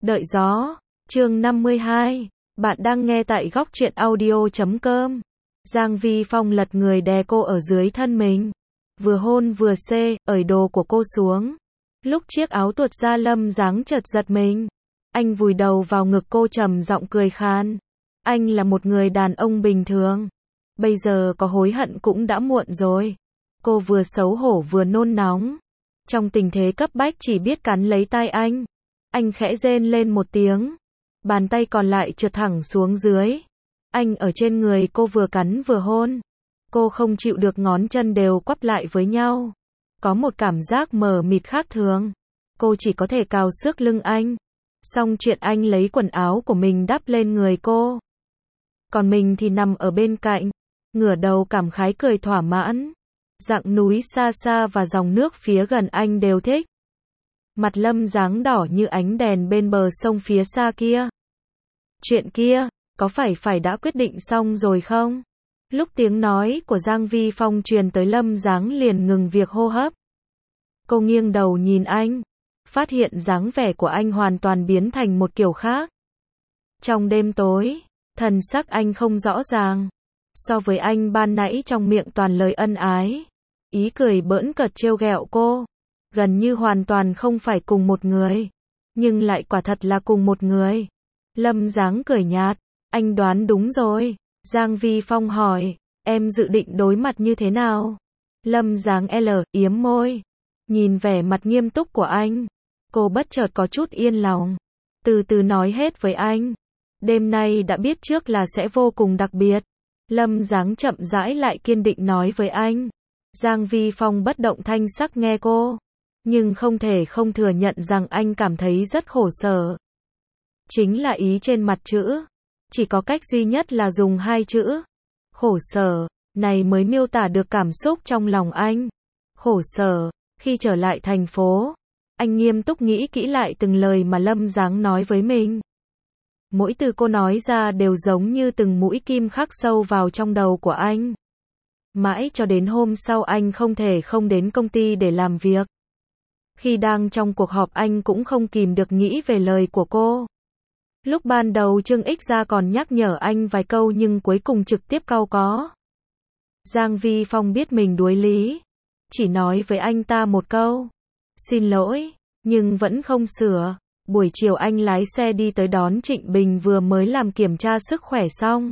Đợi gió, chương 52, bạn đang nghe tại góc truyện audio.com. Giang Vi Phong lật người đè cô ở dưới thân mình, vừa hôn vừa ởi đồ của cô xuống. Lúc chiếc áo tuột ra Lâm Giáng chợt giật mình. Anh vùi đầu vào ngực cô trầm giọng cười khan. Anh là một người đàn ông bình thường. Bây giờ có hối hận cũng đã muộn rồi. Cô vừa xấu hổ vừa nôn nóng. Trong tình thế cấp bách chỉ biết cắn lấy tai anh. Anh khẽ rên lên một tiếng. Bàn tay còn lại trượt thẳng xuống dưới. Anh ở trên người cô vừa cắn vừa hôn. Cô không chịu được, ngón chân đều quắp lại với nhau. Có một cảm giác mờ mịt khác thường. Cô chỉ có thể cào xước lưng anh. Xong chuyện anh lấy quần áo của mình đắp lên người cô. Còn mình thì nằm ở bên cạnh, ngửa đầu cảm khái cười thỏa mãn. Dặng núi xa xa và dòng nước phía gần anh đều thích. Mặt Lâm Giáng đỏ như ánh đèn bên bờ sông phía xa kia. Chuyện kia, có phải đã quyết định xong rồi không? Lúc tiếng nói của Giang Vi Phong truyền tới, Lâm Giáng liền ngừng việc hô hấp. Cô nghiêng đầu nhìn anh, phát hiện dáng vẻ của anh hoàn toàn biến thành một kiểu khác. Trong đêm tối, thần sắc anh không rõ ràng. So với anh ban nãy trong miệng toàn lời ân ái, ý cười bỡn cợt trêu ghẹo cô, gần như hoàn toàn không phải cùng một người, nhưng lại quả thật là cùng một người. Lâm Giáng cười nhạt, anh đoán đúng rồi. Giang Vi Phong hỏi, em dự định đối mặt như thế nào? Lâm Giáng yếm môi, nhìn vẻ mặt nghiêm túc của anh, cô bất chợt có chút yên lòng, từ từ nói hết với anh. Đêm nay đã biết trước là sẽ vô cùng đặc biệt. Lâm Giáng chậm rãi lại kiên định nói với anh. Giang Vi Phong bất động thanh sắc nghe cô, nhưng không thể không thừa nhận rằng anh cảm thấy rất khổ sở. Chính là ý trên mặt chữ, chỉ có cách duy nhất là dùng hai chữ khổ sở này mới miêu tả được cảm xúc trong lòng anh. Khổ sở. Khi trở lại thành phố, anh nghiêm túc nghĩ kỹ lại từng lời mà Lâm Giáng nói với mình. Mỗi từ cô nói ra đều giống như từng mũi kim khắc sâu vào trong đầu của anh. Mãi cho đến hôm sau anh không thể không đến công ty để làm việc. Khi đang trong cuộc họp anh cũng không kìm được nghĩ về lời của cô. Lúc ban đầu Trương Ích Gia còn nhắc nhở anh vài câu nhưng cuối cùng trực tiếp cau có. Giang Vi Phong biết mình đuối lý, chỉ nói với anh ta một câu, xin lỗi, nhưng vẫn không sửa. Buổi chiều anh lái xe đi tới đón Trịnh Bình vừa mới làm kiểm tra sức khỏe xong.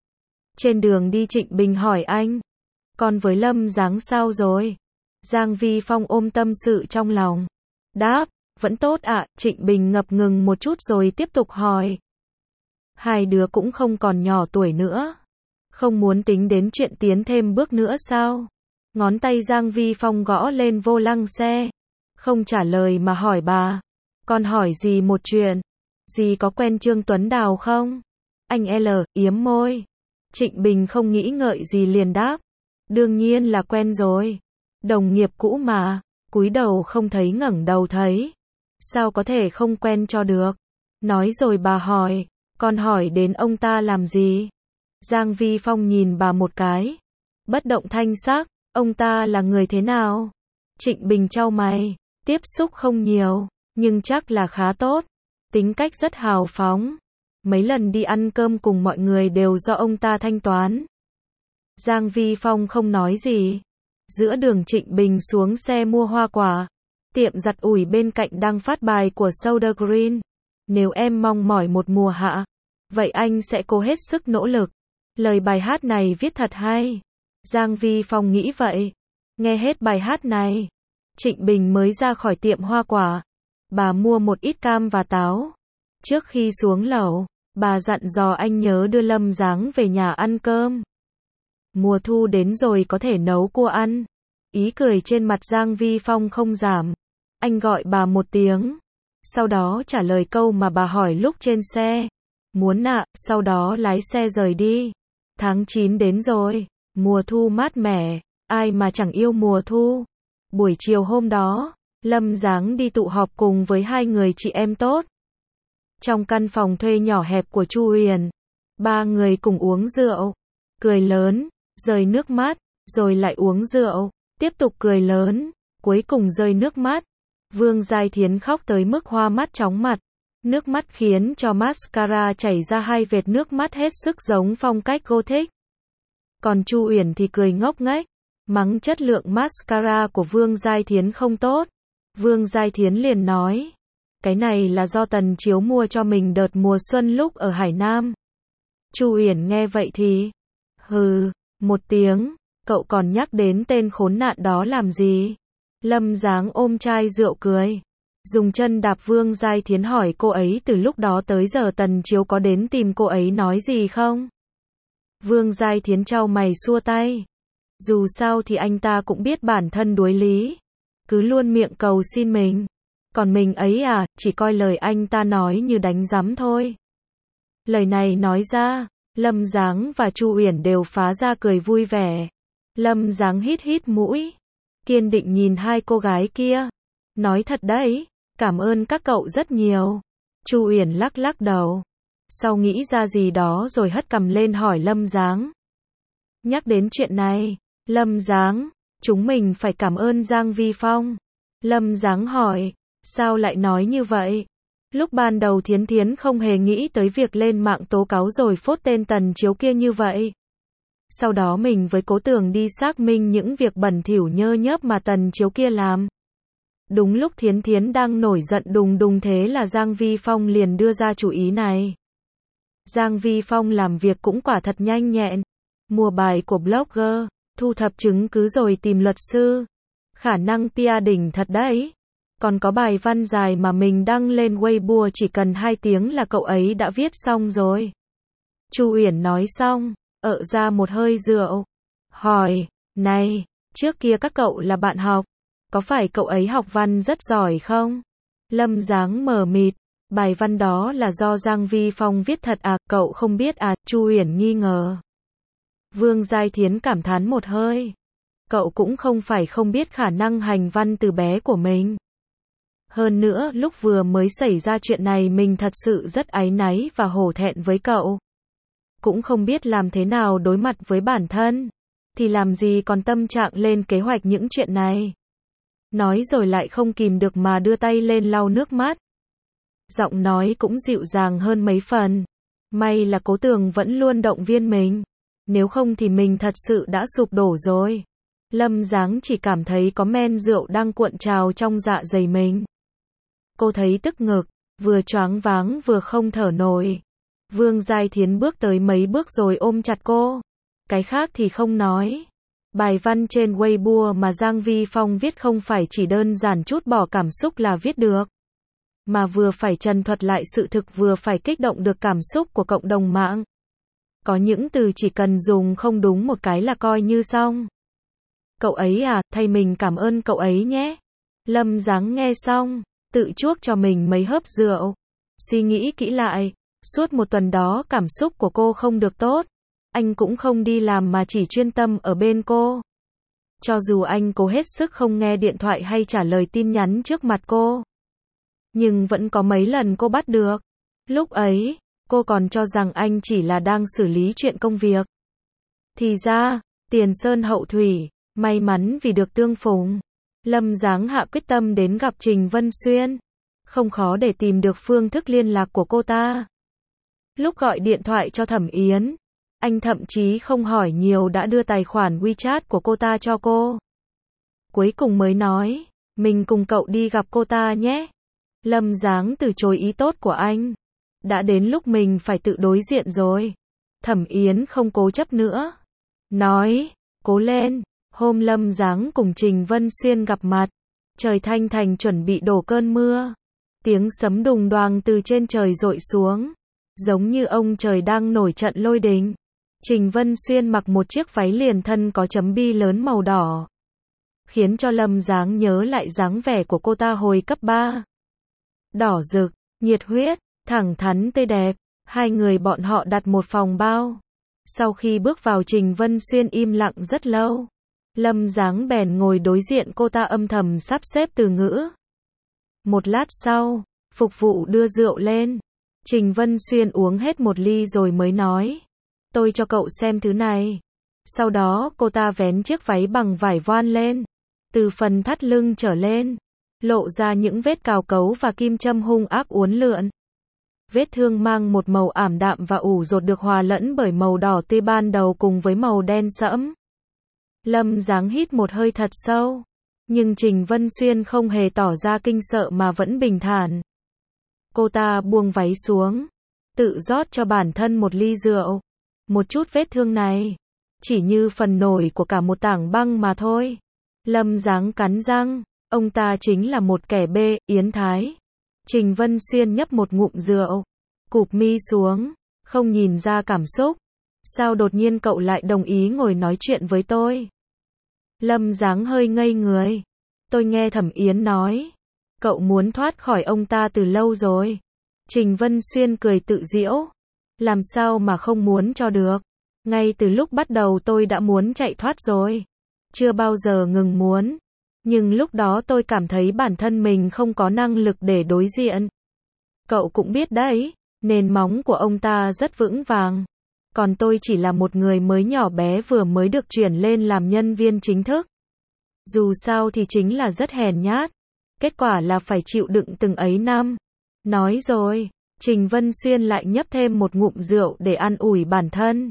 Trên đường đi Trịnh Bình hỏi anh, còn với Lâm Giáng sao rồi? Giang Vi Phong ôm tâm sự trong lòng, đáp, vẫn tốt ạ. Trịnh Bình ngập ngừng một chút rồi tiếp tục hỏi, hai đứa cũng không còn nhỏ tuổi nữa, không muốn tính đến chuyện tiến thêm bước nữa sao? Ngón tay Giang Vi Phong gõ lên vô lăng xe, không trả lời mà hỏi bà, con hỏi dì một chuyện, dì có quen Trương Tuấn Đào không? Anh yếm môi. Trịnh Bình không nghĩ ngợi gì liền đáp, đương nhiên là quen rồi, đồng nghiệp cũ mà. Cúi đầu không thấy ngẩng đầu thấy, sao có thể không quen cho được? Nói rồi bà hỏi, con hỏi đến ông ta làm gì? Giang Vi Phong nhìn bà một cái, bất động thanh sắc, ông ta là người thế nào? Trịnh Bình chau mày, tiếp xúc không nhiều, nhưng chắc là khá tốt, tính cách rất hào phóng, mấy lần đi ăn cơm cùng mọi người đều do ông ta thanh toán. Giang Vi Phong không nói gì. Giữa đường Trịnh Bình xuống xe mua hoa quả. Tiệm giặt ủi bên cạnh đang phát bài của Soda Green. Nếu em mong mỏi một mùa hạ, vậy anh sẽ cố hết sức nỗ lực. Lời bài hát này viết thật hay. Giang Vi Phong nghĩ vậy. Nghe hết bài hát này, Trịnh Bình mới ra khỏi tiệm hoa quả. Bà mua một ít cam và táo. Trước khi xuống lầu, bà dặn dò anh nhớ đưa Lâm Giáng về nhà ăn cơm. Mùa thu đến rồi có thể nấu cua ăn. Ý cười trên mặt Giang Vi Phong không giảm. Anh gọi bà một tiếng, sau đó trả lời câu mà bà hỏi lúc trên xe. Muốn ạ, sau đó lái xe rời đi. Tháng 9 đến rồi, mùa thu mát mẻ, ai mà chẳng yêu mùa thu. Buổi chiều hôm đó, Lâm Giáng đi tụ họp cùng với hai người chị em tốt. Trong căn phòng thuê nhỏ hẹp của Chu Huyền, ba người cùng uống rượu, cười lớn, rơi nước mắt, rồi lại uống rượu, tiếp tục cười lớn, cuối cùng rơi nước mắt. Vương Giai Thiến khóc tới mức hoa mắt chóng mặt. Nước mắt khiến cho mascara chảy ra hai vệt nước mắt hết sức giống phong cách Gothic. Còn Chu Uyển thì cười ngốc nghếch, mắng chất lượng mascara của Vương Giai Thiến không tốt. Vương Giai Thiến liền nói, cái này là do Tần Chiếu mua cho mình đợt mùa xuân lúc ở Hải Nam. Chu Uyển nghe vậy thì, hừ, một tiếng, cậu còn nhắc đến tên khốn nạn đó làm gì? Lâm Giáng ôm chai rượu cười, dùng chân đạp Vương Giai Thiến hỏi cô ấy từ lúc đó tới giờ Tần Chiếu có đến tìm cô ấy nói gì không? Vương Giai Thiến chau mày xua tay. Dù sao thì anh ta cũng biết bản thân đuối lý, cứ luôn miệng cầu xin mình. Còn mình ấy à, chỉ coi lời anh ta nói như đánh giám thôi. Lời này nói ra, Lâm Giáng và Chu Uyển đều phá ra cười vui vẻ. Lâm Giáng hít hít mũi, kiên định nhìn hai cô gái kia. Nói thật đấy, cảm ơn các cậu rất nhiều. Chu Uyển lắc lắc đầu, sau nghĩ ra gì đó rồi hất cằm lên hỏi Lâm Giáng. Nhắc đến chuyện này, Lâm Giáng, chúng mình phải cảm ơn Giang Vi Phong. Lâm Giáng hỏi, sao lại nói như vậy? Lúc ban đầu Thiến Thiến không hề nghĩ tới việc lên mạng tố cáo rồi phốt tên Tần Chiếu kia như vậy. Sau đó mình với Cố Tường đi xác minh những việc bẩn thỉu nhơ nhớp mà Tần Chiếu kia làm. Đúng lúc Thiến Thiến đang nổi giận đùng đùng thế là Giang Vi Phong liền đưa ra chủ ý này. Giang Vi Phong làm việc cũng quả thật nhanh nhẹn. Mua bài của blogger, thu thập chứng cứ rồi tìm luật sư. Khả năng PR đỉnh thật đấy. Còn có bài văn dài mà mình đăng lên Weibo chỉ cần 2 tiếng là cậu ấy đã viết xong rồi. Chu Uyển nói xong, ợ ra một hơi rượu. Hỏi, này, trước kia các cậu là bạn học, có phải cậu ấy học văn rất giỏi không? Lâm Giáng mờ mịt, bài văn đó là do Giang Vi Phong viết thật à, cậu không biết à? Chu Uyển nghi ngờ. Vương Giai Thiến cảm thán một hơi. Cậu cũng không phải không biết khả năng hành văn từ bé của mình. Hơn nữa, lúc vừa mới xảy ra chuyện này mình thật sự rất áy náy và hổ thẹn với cậu. Cũng không biết làm thế nào đối mặt với bản thân. Thì làm gì còn tâm trạng lên kế hoạch những chuyện này. Nói rồi lại không kìm được mà đưa tay lên lau nước mắt. Giọng nói cũng dịu dàng hơn mấy phần. May là Cố Tường vẫn luôn động viên mình. Nếu không thì mình thật sự đã sụp đổ rồi. Lâm Giáng chỉ cảm thấy có men rượu đang cuộn trào trong dạ dày mình. Cô thấy tức ngực, vừa choáng váng vừa không thở nổi. Vương Giai Thiến bước tới mấy bước rồi ôm chặt cô. Cái khác thì không nói. Bài văn trên Weibo mà Giang Vi Phong viết không phải chỉ đơn giản chút bỏ cảm xúc là viết được. Mà vừa phải trần thuật lại sự thực vừa phải kích động được cảm xúc của cộng đồng mạng. Có những từ chỉ cần dùng không đúng một cái là coi như xong. Cậu ấy à, thay mình cảm ơn cậu ấy nhé. Lâm Giáng nghe xong, tự chuốc cho mình mấy hớp rượu. Suy nghĩ kỹ lại, suốt một tuần đó cảm xúc của cô không được tốt. Anh cũng không đi làm mà chỉ chuyên tâm ở bên cô. Cho dù anh cố hết sức không nghe điện thoại hay trả lời tin nhắn trước mặt cô. Nhưng vẫn có mấy lần cô bắt được. Lúc ấy, cô còn cho rằng anh chỉ là đang xử lý chuyện công việc. Thì ra, tiền sơn hậu thủy, may mắn vì được tương phùng. Lâm Giáng hạ quyết tâm đến gặp Trình Vân Xuyên. Không khó để tìm được phương thức liên lạc của cô ta. Lúc gọi điện thoại cho Thẩm Yến, anh thậm chí không hỏi nhiều đã đưa tài khoản WeChat của cô ta cho cô. Cuối cùng mới nói, mình cùng cậu đi gặp cô ta nhé. Lâm Giáng từ chối ý tốt của anh. Đã đến lúc mình phải tự đối diện rồi. Thẩm Yến không cố chấp nữa. Nói, cố lên. Hôm Lâm Giáng cùng Trình Vân Xuyên gặp mặt. Trời thanh thành chuẩn bị đổ cơn mưa. Tiếng sấm đùng đoàng từ trên trời dội xuống. Giống như ông trời đang nổi trận lôi đình. Trình Vân Xuyên mặc một chiếc váy liền thân có chấm bi lớn màu đỏ. Khiến cho Lâm Giáng nhớ lại dáng vẻ của cô ta hồi cấp 3. Đỏ rực, nhiệt huyết, thẳng thắn tươi đẹp. Hai người bọn họ đặt một phòng bao. Sau khi bước vào Trình Vân Xuyên im lặng rất lâu. Lâm Giáng bèn ngồi đối diện cô ta âm thầm sắp xếp từ ngữ. Một lát sau, phục vụ đưa rượu lên. Trình Vân Xuyên uống hết một ly rồi mới nói. Tôi cho cậu xem thứ này. Sau đó cô ta vén chiếc váy bằng vải voan lên. Từ phần thắt lưng trở lên, lộ ra những vết cào cấu và kim châm hung ác uốn lượn. Vết thương mang một màu ảm đạm và ủ rột được hòa lẫn bởi màu đỏ tươi ban đầu cùng với màu đen sẫm. Lâm Giáng hít một hơi thật sâu. Nhưng Trình Vân Xuyên không hề tỏ ra kinh sợ mà vẫn bình thản. Cô ta buông váy xuống, tự rót cho bản thân một ly rượu. Một chút vết thương này, chỉ như phần nổi của cả một tảng băng mà thôi. Lâm Giáng cắn răng, ông ta chính là một kẻ bê, yến thái. Trình Vân Xuyên nhấp một ngụm rượu, cụp mi xuống, không nhìn ra cảm xúc. Sao đột nhiên cậu lại đồng ý ngồi nói chuyện với tôi? Lâm Giáng hơi ngây người. Tôi nghe Thẩm Yến nói, cậu muốn thoát khỏi ông ta từ lâu rồi. Trình Vân Xuyên cười tự giễu. Làm sao mà không muốn cho được. Ngay từ lúc bắt đầu tôi đã muốn chạy thoát rồi. Chưa bao giờ ngừng muốn. Nhưng lúc đó tôi cảm thấy bản thân mình không có năng lực để đối diện. Cậu cũng biết đấy, nền móng của ông ta rất vững vàng. Còn tôi chỉ là một người mới nhỏ bé vừa mới được chuyển lên làm nhân viên chính thức. Dù sao thì chính là rất hèn nhát. Kết quả là phải chịu đựng từng ấy năm. Nói rồi, Trình Vân Xuyên lại nhấp thêm một ngụm rượu để an ủi bản thân.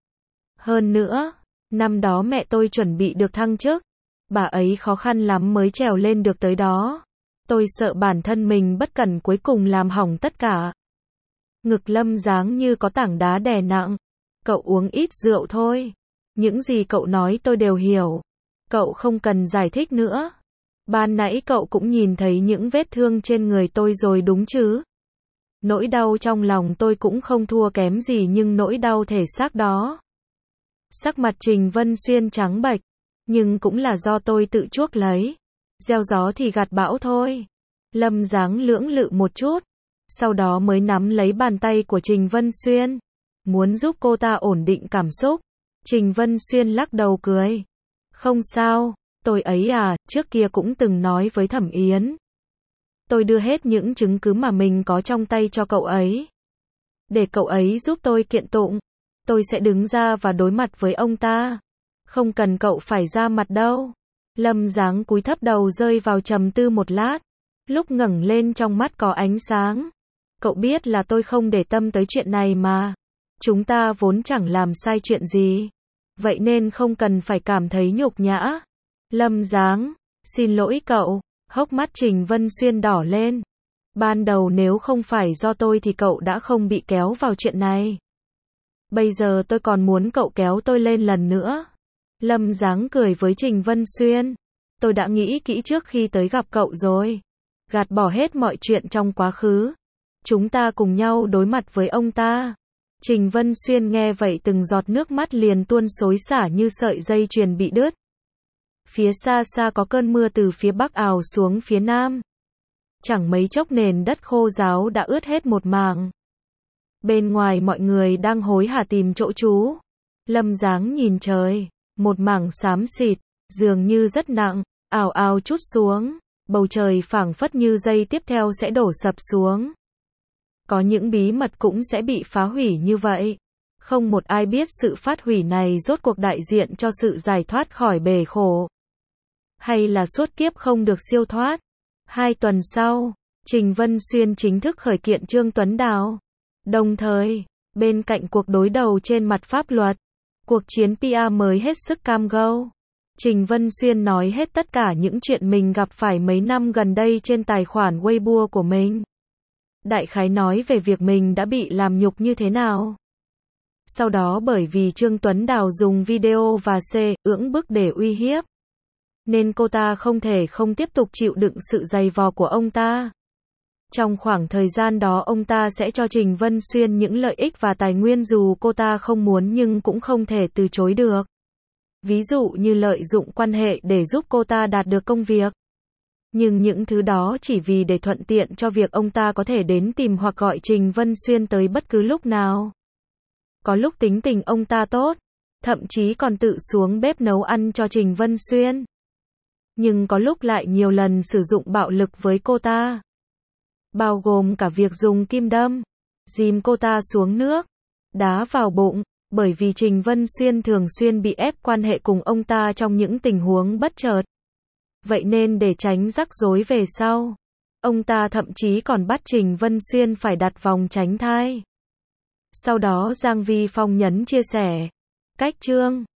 Hơn nữa, năm đó mẹ tôi chuẩn bị được thăng chức. Bà ấy khó khăn lắm mới trèo lên được tới đó. Tôi sợ bản thân mình bất cẩn cuối cùng làm hỏng tất cả. Ngực Lâm Giáng như có tảng đá đè nặng. Cậu uống ít rượu thôi. Những gì cậu nói tôi đều hiểu. Cậu không cần giải thích nữa. Ban nãy cậu cũng nhìn thấy những vết thương trên người tôi rồi đúng chứ? Nỗi đau trong lòng tôi cũng không thua kém gì nhưng nỗi đau thể xác đó. Sắc mặt Trình Vân Xuyên trắng bệch. Nhưng cũng là do tôi tự chuốc lấy. Gieo gió thì gặt bão thôi. Lâm Giáng lưỡng lự một chút. Sau đó mới nắm lấy bàn tay của Trình Vân Xuyên. Muốn giúp cô ta ổn định cảm xúc. Trình Vân Xuyên lắc đầu cười. Không sao, tôi ấy à, trước kia cũng từng nói với Thẩm Yến. Tôi đưa hết những chứng cứ mà mình có trong tay cho cậu ấy. Để cậu ấy giúp tôi kiện tụng. Tôi sẽ đứng ra và đối mặt với ông ta. Không cần cậu phải ra mặt đâu. Lâm Giáng cúi thấp đầu rơi vào trầm tư một lát. Lúc ngẩng lên trong mắt có ánh sáng. Cậu biết là tôi không để tâm tới chuyện này mà. Chúng ta vốn chẳng làm sai chuyện gì. Vậy nên không cần phải cảm thấy nhục nhã. Lâm Giáng, xin lỗi cậu. Hốc mắt Trình Vân Xuyên đỏ lên. Ban đầu nếu không phải do tôi thì cậu đã không bị kéo vào chuyện này. Bây giờ tôi còn muốn cậu kéo tôi lên lần nữa. Lâm Giáng cười với Trình Vân Xuyên. Tôi đã nghĩ kỹ trước khi tới gặp cậu rồi. Gạt bỏ hết mọi chuyện trong quá khứ. Chúng ta cùng nhau đối mặt với ông ta. Trình Vân Xuyên nghe vậy từng giọt nước mắt liền tuôn xối xả như sợi dây chuyền bị đứt. Phía xa xa có cơn mưa từ phía bắc ào xuống phía nam. Chẳng mấy chốc nền đất khô ráo đã ướt hết một mảng. Bên ngoài mọi người đang hối hả tìm chỗ trú. Lâm Giáng nhìn trời. Một mảng xám xịt, dường như rất nặng, ào ào trút xuống. Bầu trời phảng phất như giây tiếp theo sẽ đổ sập xuống. Có những bí mật cũng sẽ bị phá hủy như vậy. Không một ai biết sự phát hủy này rốt cuộc đại diện cho sự giải thoát khỏi bể khổ. Hay là suốt kiếp không được siêu thoát. 2 tuần sau, Trình Vân Xuyên chính thức khởi kiện Trương Tuấn Đào. Đồng thời, bên cạnh cuộc đối đầu trên mặt pháp luật, cuộc chiến PR mới hết sức cam go. Trình Vân Xuyên nói hết tất cả những chuyện mình gặp phải mấy năm gần đây trên tài khoản Weibo của mình. Đại khái nói về việc mình đã bị làm nhục như thế nào. Sau đó bởi vì Trương Tuấn Đào dùng video và cưỡng bức để uy hiếp, nên cô ta không thể không tiếp tục chịu đựng sự dày vò của ông ta. Trong khoảng thời gian đó ông ta sẽ cho Trình Vân Xuyên những lợi ích và tài nguyên dù cô ta không muốn nhưng cũng không thể từ chối được. Ví dụ như lợi dụng quan hệ để giúp cô ta đạt được công việc. Nhưng những thứ đó chỉ vì để thuận tiện cho việc ông ta có thể đến tìm hoặc gọi Trình Vân Xuyên tới bất cứ lúc nào. Có lúc tính tình ông ta tốt, thậm chí còn tự xuống bếp nấu ăn cho Trình Vân Xuyên. Nhưng có lúc lại nhiều lần sử dụng bạo lực với cô ta. Bao gồm cả việc dùng kim đâm, dìm cô ta xuống nước, đá vào bụng, bởi vì Trình Vân Xuyên thường xuyên bị ép quan hệ cùng ông ta trong những tình huống bất chợt. Vậy nên để tránh rắc rối về sau, Ông ta thậm chí còn bắt Trình Vân Xuyên phải đặt vòng tránh thai. Sau đó Giang Vi Phong nhấn chia sẻ. Cách chương